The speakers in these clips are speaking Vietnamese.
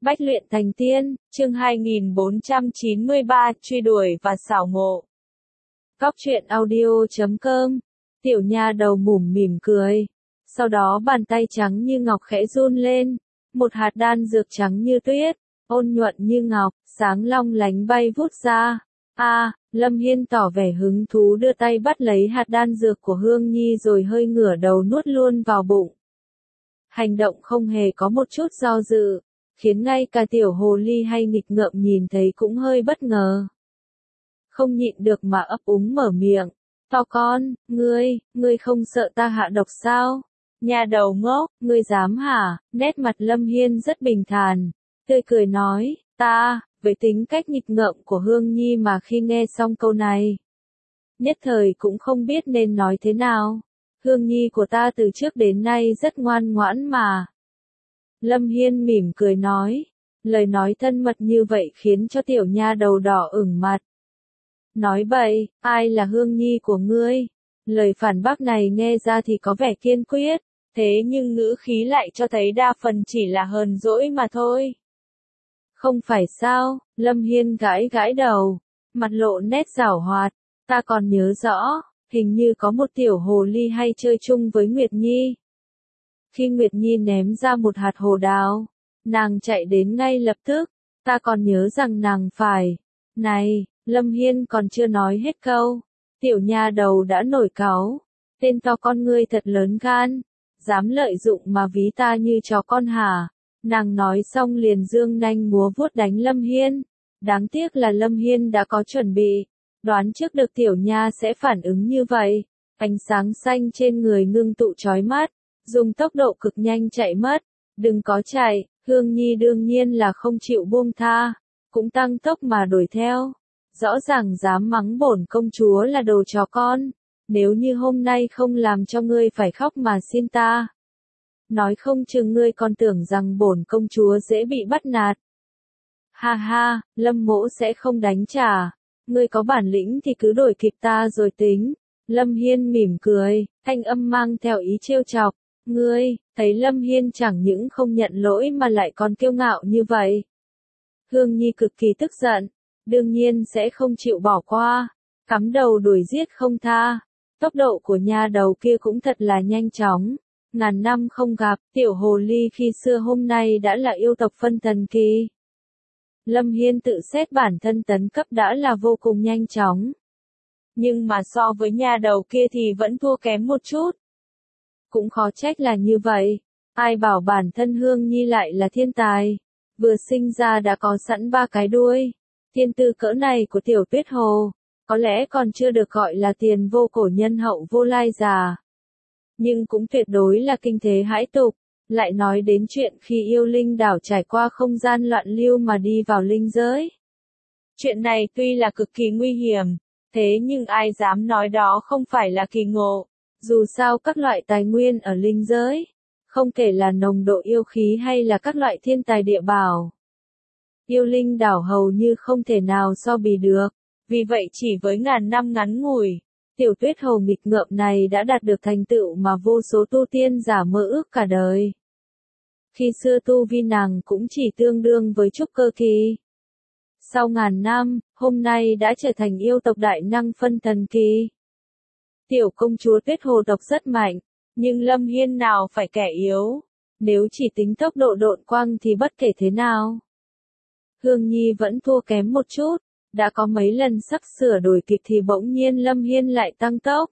Bách luyện thành tiên, chương 2493, truy đuổi và xảo ngộ. Góc truyện audio.com. Tiểu nha đầu mủm mỉm cười. Sau đó bàn tay trắng như ngọc khẽ run lên. Một hạt đan dược trắng như tuyết, ôn nhuận như ngọc, sáng long lánh bay vút ra. Lâm Hiên tỏ vẻ hứng thú đưa tay bắt lấy hạt đan dược của Hương Nhi rồi hơi ngửa đầu nuốt luôn vào bụng. Hành động không hề có một chút do dự, khiến ngay cả tiểu hồ ly hay nghịch ngợm nhìn thấy cũng hơi bất ngờ. Không nhịn được mà ấp úng mở miệng. To con, ngươi không sợ ta hạ độc sao? Nhà đầu ngốc, ngươi dám hả? Nét mặt Lâm Hiên rất bình thản, tươi cười nói, với tính cách nghịch ngợm của Hương Nhi mà khi nghe xong câu này, nhất thời cũng không biết nên nói thế nào. Hương Nhi của ta từ trước đến nay rất ngoan ngoãn mà. Lâm Hiên mỉm cười nói, lời nói thân mật như vậy khiến cho tiểu nha đầu đỏ ửng mặt. Nói bậy, ai là Hương Nhi của ngươi? Lời phản bác này nghe ra thì có vẻ kiên quyết, thế nhưng ngữ khí lại cho thấy đa phần chỉ là hờn dỗi mà thôi. Không phải sao? Lâm Hiên gãi gãi đầu, mặt lộ nét giảo hoạt, ta còn nhớ rõ, hình như có một tiểu hồ ly hay chơi chung với Nguyệt Nhi. Khi Nguyệt Nhi ném ra một hạt hồ đào, nàng chạy đến ngay lập tức, ta còn nhớ rằng nàng phải. Này, Lâm Hiên còn chưa nói hết câu, tiểu nha đầu đã nổi cáu, tên to con ngươi thật lớn gan, dám lợi dụng mà ví ta như chó con hả? Nàng nói xong liền dương nanh múa vuốt đánh Lâm Hiên, đáng tiếc là Lâm Hiên đã có chuẩn bị, đoán trước được tiểu nha sẽ phản ứng như vậy, ánh sáng xanh trên người ngưng tụ chói mắt, dùng tốc độ cực nhanh chạy mất. Đừng có chạy, Hương Nhi đương nhiên là không chịu buông tha, cũng tăng tốc mà đuổi theo. Rõ ràng dám mắng bổn công chúa là đồ chó con, nếu như hôm nay không làm cho ngươi phải khóc mà xin ta, nói không chừng ngươi còn tưởng rằng bổn công chúa dễ bị bắt nạt. Ha ha, Lâm mỗ sẽ không đánh trả, ngươi có bản lĩnh thì cứ đuổi kịp ta rồi tính. Lâm Hiên mỉm cười, thanh âm mang theo ý trêu chọc. Ngươi, thấy Lâm Hiên chẳng những không nhận lỗi mà lại còn kiêu ngạo như vậy. Hương Nhi cực kỳ tức giận, đương nhiên sẽ không chịu bỏ qua, cắm đầu đuổi giết không tha. Tốc độ của nha đầu kia cũng thật là nhanh chóng. Ngàn năm không gặp, tiểu hồ ly khi xưa hôm nay đã là yêu tộc phân thần kỳ. Lâm Hiên tự xét bản thân tấn cấp đã là vô cùng nhanh chóng. Nhưng mà so với nha đầu kia thì vẫn thua kém một chút. Cũng khó trách là như vậy. Ai bảo bản thân Hương Nhi lại là thiên tài. Vừa sinh ra đã có sẵn 3 cái đuôi. Thiên tư cỡ này của tiểu Tuyết Hồ, có lẽ còn chưa được gọi là tiền vô cổ nhân hậu vô lai già. Nhưng cũng tuyệt đối là kinh thế hãi tục. Lại nói đến chuyện khi yêu linh đảo trải qua không gian loạn lưu mà đi vào linh giới. Chuyện này tuy là cực kỳ nguy hiểm, thế nhưng ai dám nói đó không phải là kỳ ngộ. Dù sao các loại tài nguyên ở linh giới, không kể là nồng độ yêu khí hay là các loại thiên tài địa bảo, yêu linh đảo hầu như không thể nào so bì được. Vì vậy chỉ với ngàn năm ngắn ngủi, tiểu Tuyết Hồ nghịch ngợm này đã đạt được thành tựu mà vô số tu tiên giả mơ ước cả đời. Khi xưa tu vi nàng cũng chỉ tương đương với trúc cơ kỳ. Sau ngàn năm, hôm nay đã trở thành yêu tộc đại năng phân thần kỳ. Tiểu công chúa Tuyết Hồ tộc rất mạnh, nhưng Lâm Hiên nào phải kẻ yếu. Nếu chỉ tính tốc độ độn quang thì bất kể thế nào, Hương Nhi vẫn thua kém một chút. Đã có mấy lần sắp sửa đổi kịp thì bỗng nhiên Lâm Hiên lại tăng tốc.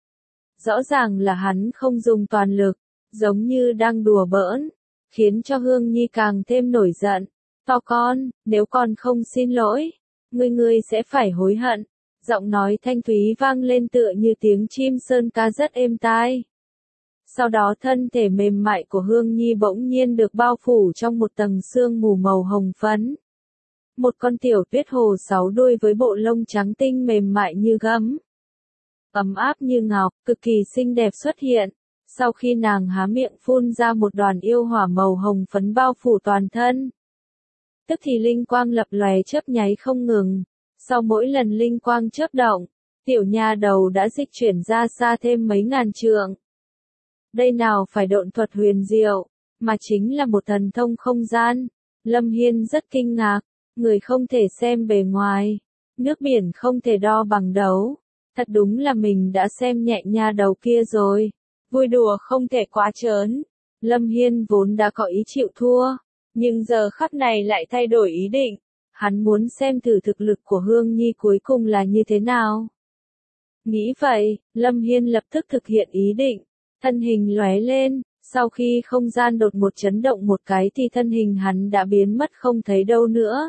Rõ ràng là hắn không dùng toàn lực, giống như đang đùa bỡn, khiến cho Hương Nhi càng thêm nổi giận. To con, nếu con không xin lỗi, ngươi sẽ phải hối hận. Giọng nói thanh thúy vang lên tựa như tiếng chim sơn ca rất êm tai. Sau đó thân thể mềm mại của Hương Nhi bỗng nhiên được bao phủ trong một tầng sương mù màu hồng phấn. Một con tiểu Tuyết Hồ 6 đuôi với bộ lông trắng tinh mềm mại như gấm, ấm áp như ngọc, cực kỳ xinh đẹp xuất hiện. Sau khi nàng há miệng phun ra một đoàn yêu hỏa màu hồng phấn bao phủ toàn thân, tức thì linh quang lập lòe chớp nháy không ngừng. Sau mỗi lần linh quang chớp động, tiểu nha đầu đã dịch chuyển ra xa thêm mấy ngàn trượng. Đây nào phải độn thuật huyền diệu, mà chính là một thần thông không gian. Lâm Hiên rất kinh ngạc, người không thể xem bề ngoài, nước biển không thể đo bằng đấu. Thật đúng là mình đã xem nhẹ nha đầu kia rồi. Vui đùa không thể quá trớn. Lâm Hiên vốn đã có ý chịu thua, nhưng giờ khắc này lại thay đổi ý định. Hắn muốn xem thử thực lực của Hương Nhi cuối cùng là như thế nào. Nghĩ vậy, Lâm Hiên lập tức thực hiện ý định. Thân hình lóe lên, sau khi không gian đột một chấn động một cái thì thân hình hắn đã biến mất không thấy đâu nữa.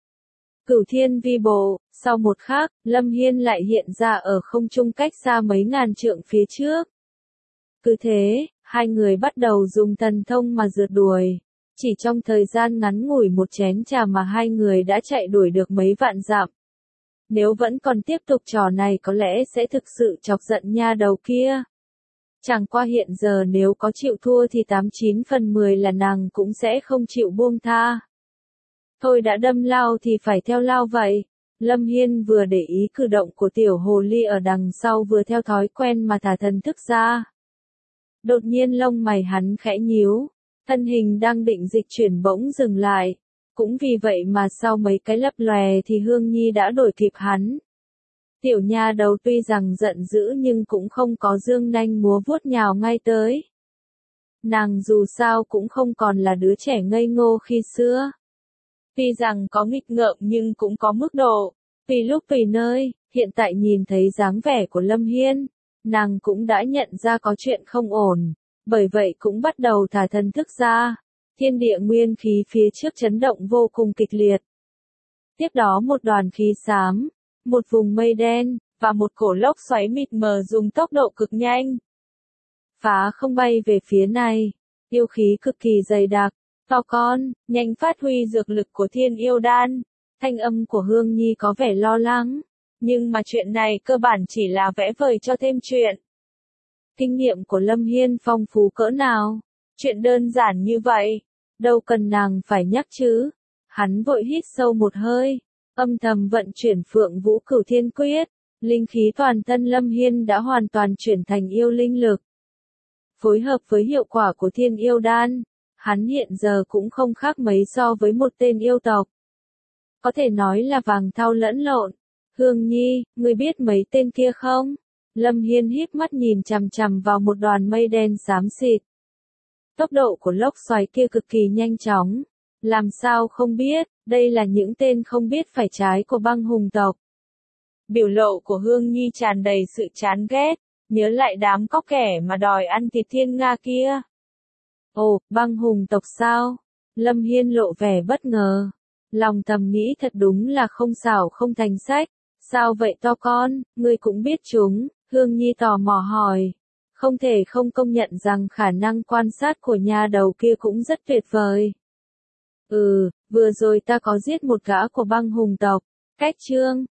Cửu thiên vi bộ, sau một khắc, Lâm Hiên lại hiện ra ở không trung cách xa mấy ngàn trượng phía trước. Cứ thế, hai người bắt đầu dùng thần thông mà rượt đuổi. Chỉ trong thời gian ngắn ngủi một chén trà mà hai người đã chạy đuổi được mấy vạn dặm. Nếu vẫn còn tiếp tục trò này có lẽ sẽ thực sự chọc giận nha đầu kia. Chẳng qua hiện giờ nếu có chịu thua thì 89/10 là nàng cũng sẽ không chịu buông tha. Thôi đã đâm lao thì phải theo lao vậy. Lâm Hiên vừa để ý cử động của tiểu hồ ly ở đằng sau vừa theo thói quen mà thả thần thức ra. Đột nhiên lông mày hắn khẽ nhíu, thân hình đang định dịch chuyển bỗng dừng lại. Cũng vì vậy mà sau mấy cái lấp lòe thì Hương Nhi đã đuổi kịp hắn. Tiểu nha đầu tuy rằng giận dữ nhưng cũng không có dương nanh múa vuốt nhào ngay tới. Nàng dù sao cũng không còn là đứa trẻ ngây ngô khi xưa. Tuy rằng có nghịch ngợm nhưng cũng có mức độ, tùy lúc tùy nơi. Hiện tại nhìn thấy dáng vẻ của Lâm Hiên, nàng cũng đã nhận ra có chuyện không ổn, bởi vậy cũng bắt đầu thả thần thức ra. Thiên địa nguyên khí phía trước chấn động vô cùng kịch liệt. Tiếp đó một đoàn khí xám, một vùng mây đen, và một cổ lốc xoáy mịt mờ dùng tốc độ cực nhanh. Phá không bay về phía này, yêu khí cực kỳ dày đặc. To con, nhanh phát huy dược lực của thiên yêu đan. Thanh âm của Hương Nhi có vẻ lo lắng, nhưng mà chuyện này cơ bản chỉ là vẽ vời cho thêm chuyện. Kinh nghiệm của Lâm Hiên phong phú cỡ nào, chuyện đơn giản như vậy, đâu cần nàng phải nhắc chứ. Hắn vội hít sâu một hơi, âm thầm vận chuyển Phượng Vũ Cửu Thiên Quyết, linh khí toàn thân Lâm Hiên đã hoàn toàn chuyển thành yêu linh lực. Phối hợp với hiệu quả của thiên yêu đan, hắn hiện giờ cũng không khác mấy so với một tên yêu tộc. Có thể nói là vàng thau lẫn lộn. Hương Nhi, ngươi biết mấy tên kia không? Lâm Hiên híp mắt nhìn chằm chằm vào một đoàn mây đen xám xịt. Tốc độ của lốc xoáy kia cực kỳ nhanh chóng. Làm sao không biết, đây là những tên không biết phải trái của băng hùng tộc. Biểu lộ của Hương Nhi tràn đầy sự chán ghét, nhớ lại đám cóc kẻ mà đòi ăn thịt thiên nga kia. Ồ, băng hùng tộc sao? Lâm Hiên lộ vẻ bất ngờ. Lòng thầm nghĩ thật đúng là không xảo không thành sách. Sao vậy to con, ngươi cũng biết chúng? Hương Nhi tò mò hỏi. Không thể không công nhận rằng khả năng quan sát của nha đầu kia cũng rất tuyệt vời. Vừa rồi ta có giết một gã của băng hùng tộc. Cách chương